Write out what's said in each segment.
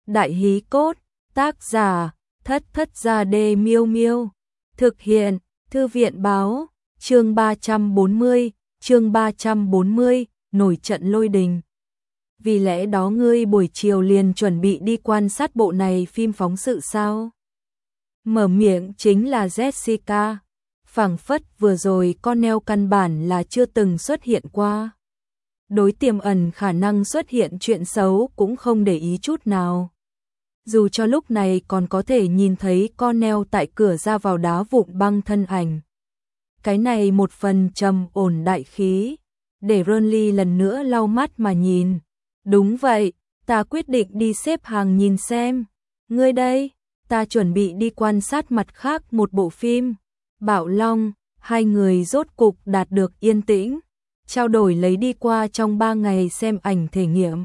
Đại hí cốt, tác giả, Thất Thất Gia Đê Miêu Miêu. Thực hiện, Thư viện báo, chương 340, nổi trận lôi đình. Vì lẽ đó ngươi buổi chiều liền chuẩn bị đi quan sát bộ này phim phóng sự sao? Mở miệng chính là Jessica. Phảng phất vừa rồi Cornell căn bản là chưa từng xuất hiện qua. Đối tiềm ẩn khả năng xuất hiện chuyện xấu cũng không để ý chút nào. Dù cho lúc này còn có thể nhìn thấy Cornell tại cửa ra vào đá vụn băng thân ảnh. Cái này một phần trầm ổn đại khí, để Ronly lần nữa lau mắt mà nhìn. Đúng vậy, ta quyết định đi xếp hàng nhìn xem. Ngươi đây, ta chuẩn bị đi quan sát mặt khác một bộ phim. Bảo Long, hai người rốt cục đạt được yên tĩnh, trao đổi lấy đi qua trong 3 ngày xem ảnh thể nghiệm.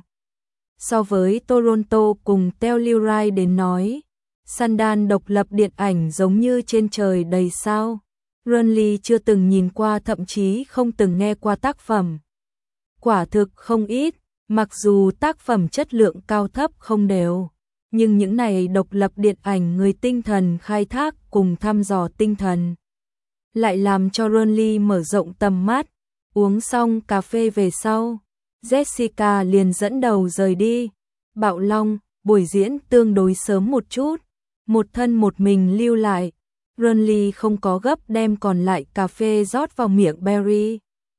So với Toronto cùng Telluride đến nói, Sundance độc lập điện ảnh giống như trên trời đầy sao. Ronly chưa từng nhìn qua, thậm chí không từng nghe qua tác phẩm. Quả thực không ít, mặc dù tác phẩm chất lượng cao thấp không đều, nhưng những này độc lập điện ảnh người tinh thần khai thác cùng thăm dò tinh thần, lại làm cho Ronly mở rộng tầm mắt. Uống xong cà phê về sau, Jessica liền dẫn đầu rời đi. Bảo Long, buổi diễn tương đối sớm một chút, một thân một mình lưu lại. Ronly không có gấp đem còn lại cà phê rót vào miệng Barry,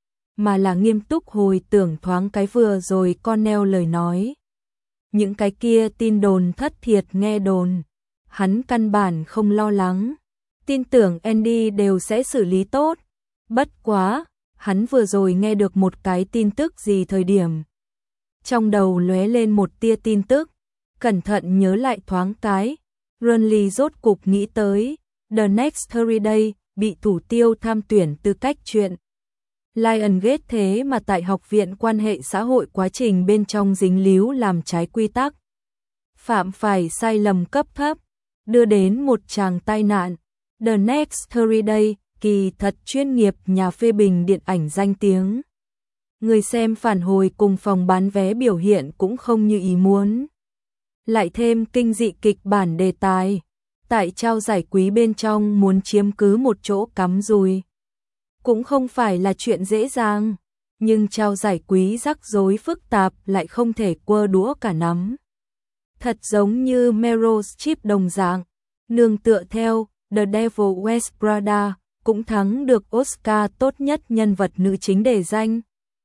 mà là nghiêm túc hồi tưởng thoáng cái vừa rồi Cornell lời nói. Những cái kia tin đồn thất thiệt nghe đồn, hắn căn bản không lo lắng, tin tưởng Andy đều sẽ xử lý tốt. Bất quá, hắn vừa rồi nghe được một cái tin tức gì thời điểm. Trong đầu lóe lên một tia tin tức, cẩn thận nhớ lại thoáng cái, Ronly rốt cục nghĩ tới, The Next 30 Days bị thủ tiêu tham tuyển tư cách chuyện. Lionsgate thế mà tại học viện quan hệ xã hội quá trình bên trong dính líu làm trái quy tắc. Phạm phải sai lầm cấp thấp, đưa đến một tràng tai nạn. The Next 30 Days kỳ thật chuyên nghiệp nhà phê bình điện ảnh danh tiếng. Người xem phản hồi cùng phòng bán vé biểu hiện cũng không như ý muốn. Lại thêm kinh dị kịch bản đề tài, tại trao giải quý bên trong muốn chiếm cứ một chỗ cắm rùi cũng không phải là chuyện dễ dàng, nhưng trao giải quý rắc rối phức tạp lại không thể quơ đũa cả nắm. Thật giống như Meryl Streep đồng dạng, nương tựa theo The Devil Wears Prada cũng thắng được Oscar tốt nhất nhân vật nữ chính đề danh.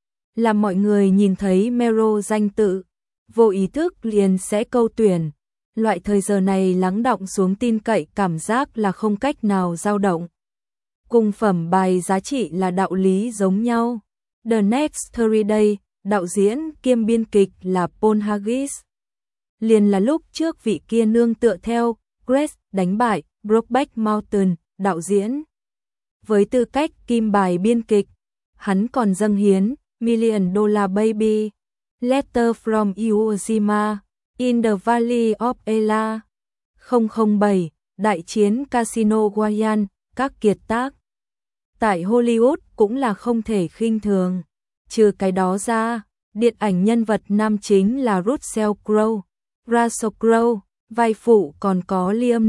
Làm mọi người nhìn thấy Meryl danh tự, vô ý thức liền sẽ câu tuyển. Loại thời giờ này lắng đọng xuống tin cậy cảm giác là không cách nào dao động. Cùng phẩm bài giá trị là đạo lý giống nhau. The Next 30 Days, đạo diễn kiêm biên kịch là Paul Haggis. Liền là lúc trước vị kia nương tựa theo Grace đánh bại Brokeback Mountain, đạo diễn. Với tư cách kim bài biên kịch, hắn còn dâng hiến Million Dollar Baby, Letter from Iwo Jima, In the Valley of Ella, 007, Đại chiến Casino Royale, các kiệt tác tại Hollywood cũng là không thể khinh thường. Trừ cái đó ra, điện ảnh nhân vật nam chính là Russell Crowe, vai phụ còn có Liam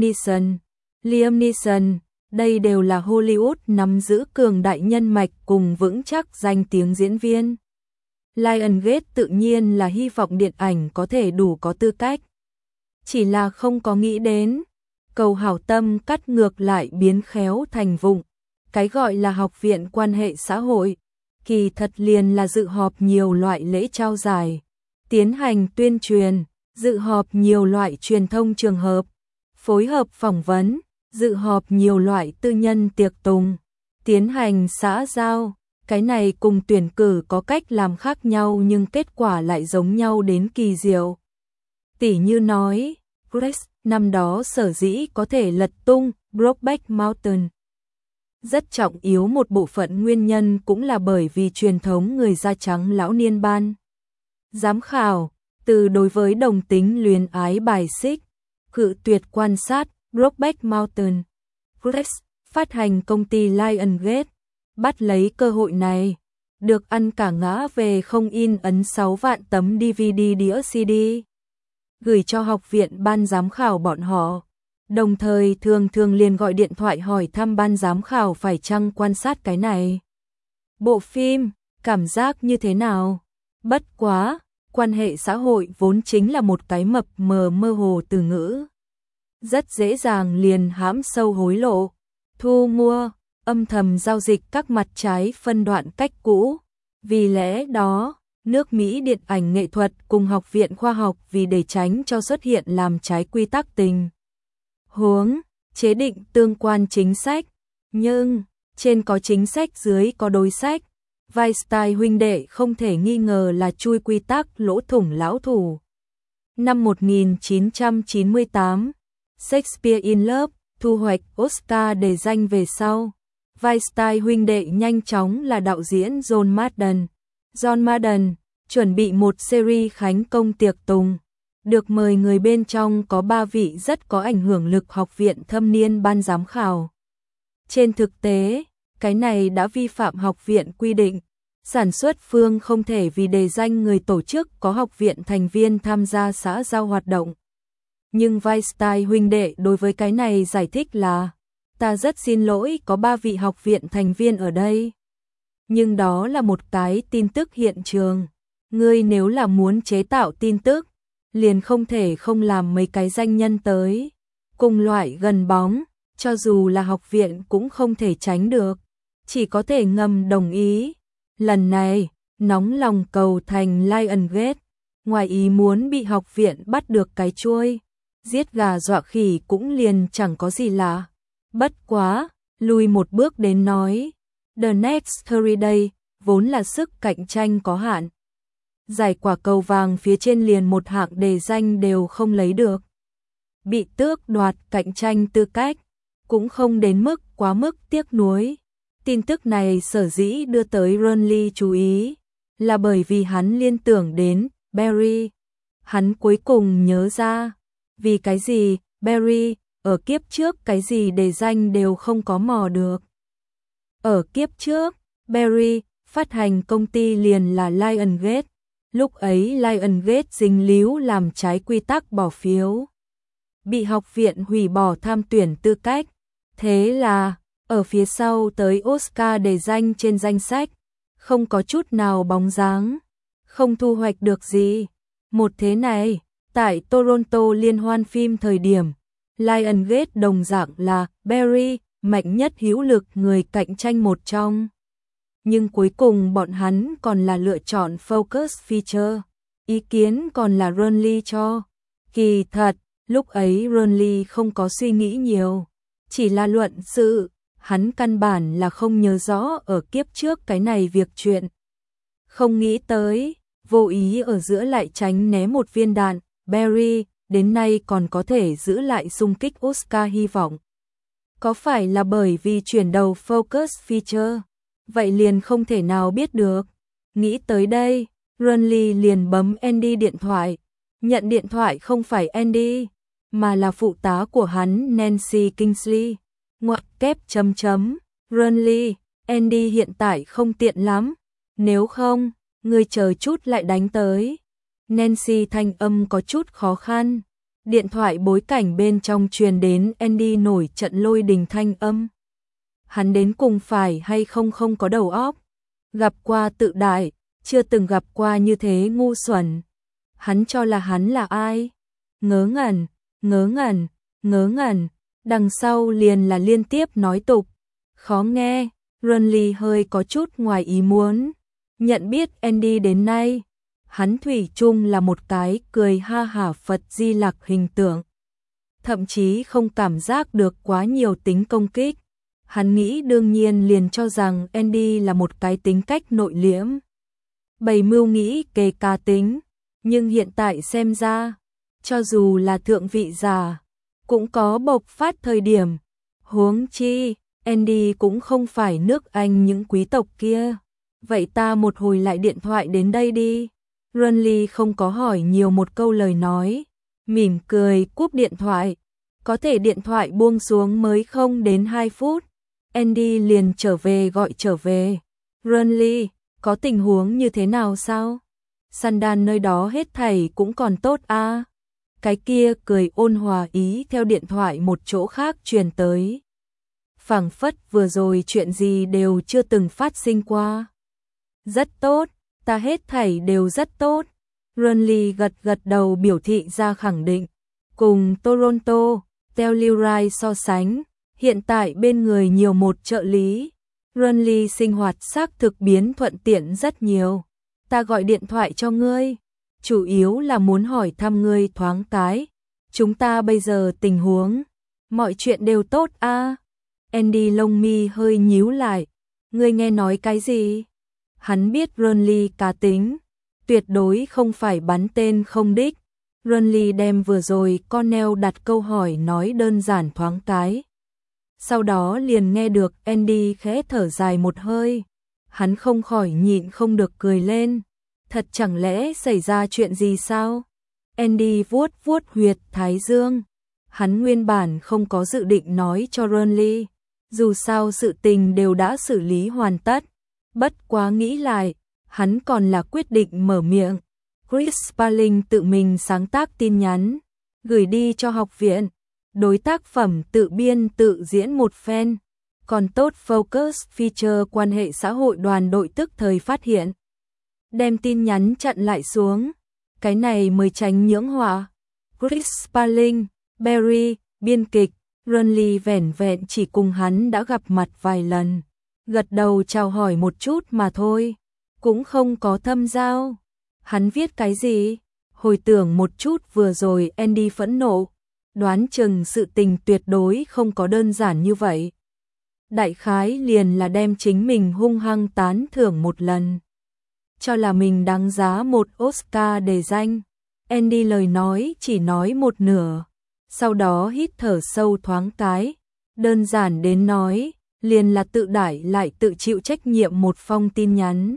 Neeson. Đây đều là Hollywood nắm giữ cường đại nhân mạch cùng vững chắc danh tiếng diễn viên. Lionsgate tự nhiên là hy vọng điện ảnh có thể đủ có tư cách. Chỉ là không có nghĩ đến, cầu hảo tâm cắt ngược lại biến khéo thành vụng. Cái gọi là học viện quan hệ xã hội, kỳ thật liền là dự họp nhiều loại lễ trao giải, tiến hành tuyên truyền, dự họp nhiều loại truyền thông trường hợp, phối hợp phỏng vấn, dự họp nhiều loại tư nhân tiệc tùng, tiến hành xã giao. Cái này cùng tuyển cử có cách làm khác nhau nhưng kết quả lại giống nhau đến kỳ diệu. Tỉ như nói, Grace năm đó sở dĩ có thể lật tung Brokeback Mountain. Rất trọng yếu một bộ phận nguyên nhân cũng là bởi vì truyền thống người da trắng lão niên ban. Giám khảo, từ đối với đồng tính luyến ái bài xích, cự tuyệt quan sát Brokeback Mountain. Grace, phát hành công ty Lionsgate, bắt lấy cơ hội này, được ăn cả ngã về không in ấn 6 vạn tấm DVD đĩa CD. gửi cho học viện ban giám khảo bọn họ. Đồng thời thường thường liền gọi điện thoại hỏi thăm ban giám khảo phải chăng quan sát cái này. Bộ phim, cảm giác như thế nào? Bất quá, quan hệ xã hội vốn chính là một cái mập mờ mơ hồ từ ngữ. Rất dễ dàng liền hãm sâu hối lộ, thu mua, âm thầm giao dịch các mặt trái phân đoạn cách cũ. Vì lẽ đó, nước Mỹ điện ảnh nghệ thuật cùng Học viện Khoa học vì để tránh cho xuất hiện làm trái quy tắc tình huống, chế định tương quan chính sách. Nhưng, trên có chính sách dưới có đối sách. Weinstein huynh đệ không thể nghi ngờ là chui quy tắc lỗ thủng lão thủ. Năm 1998, Shakespeare in Love thu hoạch Oscar đề danh về sau. Weinstein huynh đệ nhanh chóng là đạo diễn John Madden. John Madden chuẩn bị một series khánh công tiệc tùng. Được mời người bên trong có 3 vị rất có ảnh hưởng lực học viện thâm niên ban giám khảo. Trên thực tế, cái này đã vi phạm học viện quy định. Sản xuất phương không thể vì đề danh người tổ chức có học viện thành viên tham gia xã giao hoạt động. Nhưng Weinstein huynh đệ đối với cái này giải thích là: ta rất xin lỗi có 3 vị học viện thành viên ở đây. Nhưng đó là một cái tin tức hiện trường. Ngươi nếu là muốn chế tạo tin tức, liền không thể không làm mấy cái danh nhân tới. Cùng loại gần bóng, cho dù là học viện cũng không thể tránh được. Chỉ có thể ngầm đồng ý. Lần này, nóng lòng cầu thành Lionsgate, ngoài ý muốn bị học viện bắt được cái chuôi. Giết gà dọa khỉ cũng liền chẳng có gì lạ. Bất quá, lùi một bước đến nói, The Next 30 Days vốn là sức cạnh tranh có hạn. Giải quả cầu vàng phía trên liền một hạng đề danh đều không lấy được. Bị tước đoạt cạnh tranh tư cách, cũng không đến mức quá mức tiếc nuối. Tin tức này sở dĩ đưa tới Ron Lee chú ý, là bởi vì hắn liên tưởng đến Barry. Hắn cuối cùng nhớ ra, vì cái gì Barry ở kiếp trước cái gì đề danh đều không có mò được. Ở kiếp trước, Barry phát hành công ty liền là Lionsgate. Lúc ấy Lionsgate dính líu làm trái quy tắc bỏ phiếu, bị học viện hủy bỏ tham tuyển tư cách. Thế là, ở phía sau tới Oscar đề danh trên danh sách, không có chút nào bóng dáng, không thu hoạch được gì. Một thế này, tại Toronto liên hoan phim thời điểm, Lionsgate đồng dạng là Barry, mạnh nhất hữu lực người cạnh tranh một trong. Nhưng cuối cùng bọn hắn còn là lựa chọn Focus Feature, ý kiến còn là Ron Lee cho. Kỳ thật, lúc ấy Ron Lee không có suy nghĩ nhiều, chỉ là luận sự, hắn căn bản là không nhớ rõ ở kiếp trước cái này việc chuyện. Không nghĩ tới, vô ý ở giữa lại tránh né một viên đạn, Barry đến nay còn có thể giữ lại xung kích Oscar hy vọng. Có phải là bởi vì chuyển đầu Focus Feature? Vậy liền không thể nào biết được. Nghĩ tới đây, Ron Lee liền bấm Andy điện thoại. Nhận điện thoại không phải Andy, mà là phụ tá của hắn Nancy Kingsley. Ngoặc kép chấm chấm. Ron Lee, Andy hiện tại không tiện lắm. Nếu không, ngươi chờ chút lại đánh tới. Nancy thanh âm có chút khó khăn. Điện thoại bối cảnh bên trong truyền đến Andy nổi trận lôi đình thanh âm. Hắn đến cùng phải hay không không có đầu óc. Gặp qua tự đại, chưa từng gặp qua như thế ngu xuẩn. Hắn cho là hắn là ai? Ngớ ngẩn, ngớ ngẩn, ngớ ngẩn. Đằng sau liền là liên tiếp nói tục. Khó nghe, Ron Lee hơi có chút ngoài ý muốn. Nhận biết Andy đến nay, hắn thủy chung là một cái cười ha hả Phật Di Lặc hình tượng. Thậm chí không cảm giác được quá nhiều tính công kích. Hắn nghĩ đương nhiên liền cho rằng Andy là một cái tính cách nội liễm. Bày mưu nghĩ kề cá tính, nhưng hiện tại xem ra, cho dù là thượng vị giả, cũng có bộc phát thời điểm. Huống chi, Andy cũng không phải nước Anh những quý tộc kia. Vậy ta một hồi lại điện thoại đến đây đi. Ron Lee không có hỏi nhiều một câu lời nói, mỉm cười cúp điện thoại. Có thể điện thoại buông xuống mới không đến 2 phút. Andy liền trở về gọi trở về. Ron Lee, có tình huống như thế nào sao? Sandan nơi đó hết thảy cũng còn tốt à? cái kia cười ôn hòa ý theo điện thoại một chỗ khác truyền tới. Phảng phất vừa rồi chuyện gì đều chưa từng phát sinh qua. Rất tốt, ta hết thảy đều rất tốt. Burnley gật gật đầu biểu thị ra khẳng định. Cùng Toronto, Telluride so sánh, hiện tại bên người nhiều một trợ lý. Burnley sinh hoạt xác thực biến thuận tiện rất nhiều. Ta gọi điện thoại cho ngươi, chủ yếu là muốn hỏi thăm ngươi thoáng cái. Chúng ta bây giờ tình huống, mọi chuyện đều tốt a. Andy lông mi hơi nhíu lại. Ngươi nghe nói cái gì? Hắn biết Burnley cá tính, tuyệt đối không phải bắn tên không đích. Burnley đem vừa rồi Cornell đặt câu hỏi nói đơn giản thoáng cái. Sau đó liền nghe được Andy khẽ thở dài một hơi. Hắn không khỏi nhịn không được cười lên. Thật chẳng lẽ xảy ra chuyện gì sao? Andy vuốt vuốt huyệt thái dương. Hắn nguyên bản không có dự định nói cho Burnley. Dù sao sự tình đều đã xử lý hoàn tất. Bất quá nghĩ lại, hắn còn là quyết định mở miệng. Chris Smalling tự mình sáng tác tin nhắn, gửi đi cho học viện. Đối tác phẩm tự biên tự diễn một phen. Còn tốt Focus Feature quan hệ xã hội đoàn đội tức thời phát hiện. Đem tin nhắn chặn lại xuống. Cái này mới tránh nhưỡng họa. Chris Smalling, Barry, biên kịch, Burnley vẻn vẹn chỉ cùng hắn đã gặp mặt vài lần. Gật đầu chào hỏi một chút mà thôi. Cũng không có thâm giao. Hắn viết cái gì? Hồi tưởng một chút vừa rồi Andy phẫn nộ. Đoán chừng sự tình tuyệt đối không có đơn giản như vậy. Đại khái liền là đem chính mình hung hăng tán thưởng một lần. Cho là mình đáng giá một Oscar đề danh. Andy lời nói chỉ nói một nửa. Sau đó hít thở sâu thoáng cái. Đơn giản đến nói, liền là tự đãi lại tự chịu trách nhiệm một phong tin nhắn.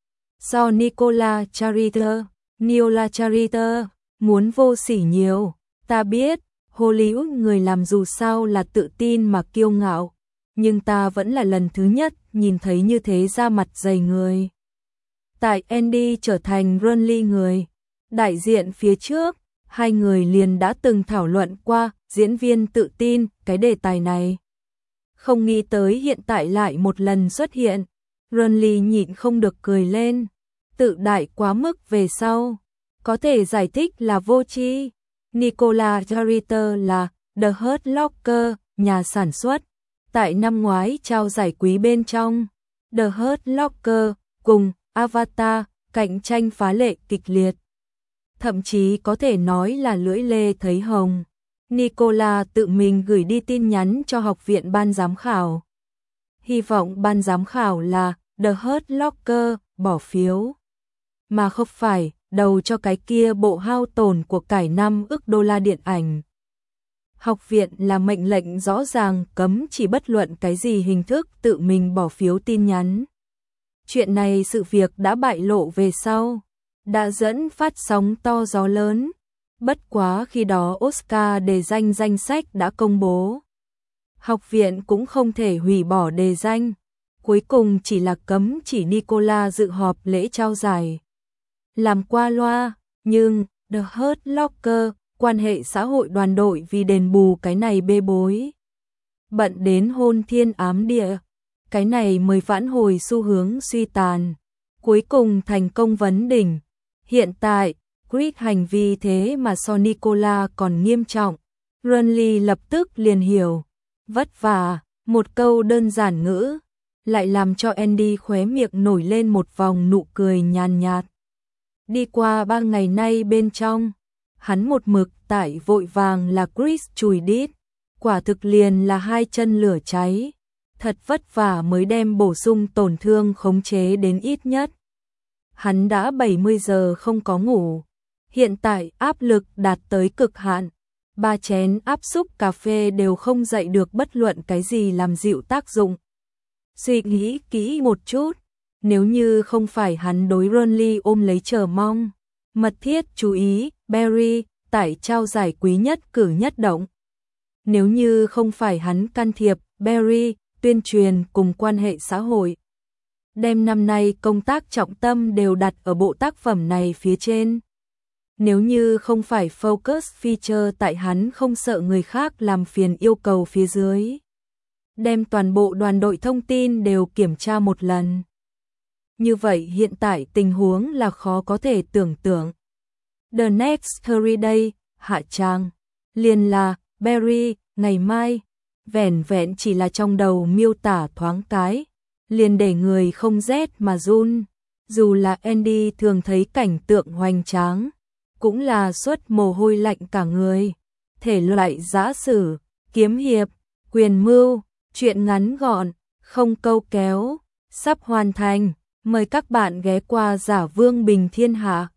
Do Nicola Chariter, Niola Chariter, muốn vô sỉ nhiều. Ta biết, Hollywood người làm dù sao là tự tin mà kiêu ngạo. Nhưng ta vẫn là lần thứ nhất nhìn thấy như thế ra mặt dày người. Tại Andy trở thành Burnley người đại diện phía trước, hai người liền đã từng thảo luận qua diễn viên tự tin cái đề tài này. Không nghĩ tới hiện tại lại một lần xuất hiện. Burnley nhịn không được cười lên. Tự đại quá mức về sau. Có thể giải thích là vô tri. Nicola Chariter là The Hurt Locker, nhà sản xuất. Tại năm ngoái trao giải quý bên trong, The Hurt Locker cùng Avatar cạnh tranh phá lệ kịch liệt. Thậm chí có thể nói là lưỡi lê thấy hồng. Nicola tự mình gửi đi tin nhắn cho học viện ban giám khảo. Hy vọng ban giám khảo là The Hurt Locker bỏ phiếu. Mà không phải đầu cho cái kia bộ hao tổn của cải $5 ức điện ảnh. Học viện là mệnh lệnh rõ ràng cấm chỉ bất luận cái gì hình thức tự mình bỏ phiếu tin nhắn. Chuyện này sự việc đã bại lộ về sau, đã dẫn phát sóng to gió lớn. Bất quá khi đó Oscar đề danh danh sách đã công bố. Học viện cũng không thể hủy bỏ đề danh. Cuối cùng chỉ là cấm chỉ Nicola dự họp lễ trao giải. Làm qua loa, nhưng The Hurt Locker, quan hệ xã hội đoàn đội vì đền bù cái này bê bối. Bận đến hôn thiên ám địa, cái này mới vãn hồi xu hướng suy tàn. Cuối cùng thành công vấn đỉnh. Hiện tại, Chris hành vi thế mà so Nicola còn nghiêm trọng. Burnley lập tức liền hiểu. Vất vả, một câu đơn giản ngữ, lại làm cho Andy khóe miệng nổi lên một vòng nụ cười nhàn nhạt. Đi qua 3 ngày nay bên trong, hắn một mực tại vội vàng là Chris chùi đít. Quả thực liền là hai chân lửa cháy. Thật vất vả mới đem bổ sung tổn thương khống chế đến ít nhất. Hắn đã 70 giờ không có ngủ. Hiện tại áp lực đạt tới cực hạn. 3 chén áp xúc cà phê đều không dậy được bất luận cái gì làm dịu tác dụng. Suy nghĩ kỹ một chút. Nếu như không phải hắn đối Burnley ôm lấy chờ mong, mật thiết chú ý Barry tại trao giải quý nhất cử nhất động. Nếu như không phải hắn can thiệp Barry, tuyên truyền cùng quan hệ xã hội. Đem năm nay công tác trọng tâm đều đặt ở bộ tác phẩm này phía trên. Nếu như không phải focus feature tại hắn không sợ người khác làm phiền yêu cầu phía dưới. Đem toàn bộ đoàn đội thông tin đều kiểm tra một lần. Như vậy hiện tại tình huống là khó có thể tưởng tượng. The next 30 day, hạ trang. Liền là, Barry, ngày mai. Vẻn vẹn chỉ là trong đầu miêu tả thoáng cái. Liền để người không rét mà run. Dù là Andy thường thấy cảnh tượng hoành tráng. Cũng là xuất mồ hôi lạnh cả người. Thể loại giã sử, kiếm hiệp, quyền mưu, chuyện ngắn gọn, không câu kéo, sắp hoàn thành. Mời các bạn ghé qua Giả Vương Bình Thiên Hạ.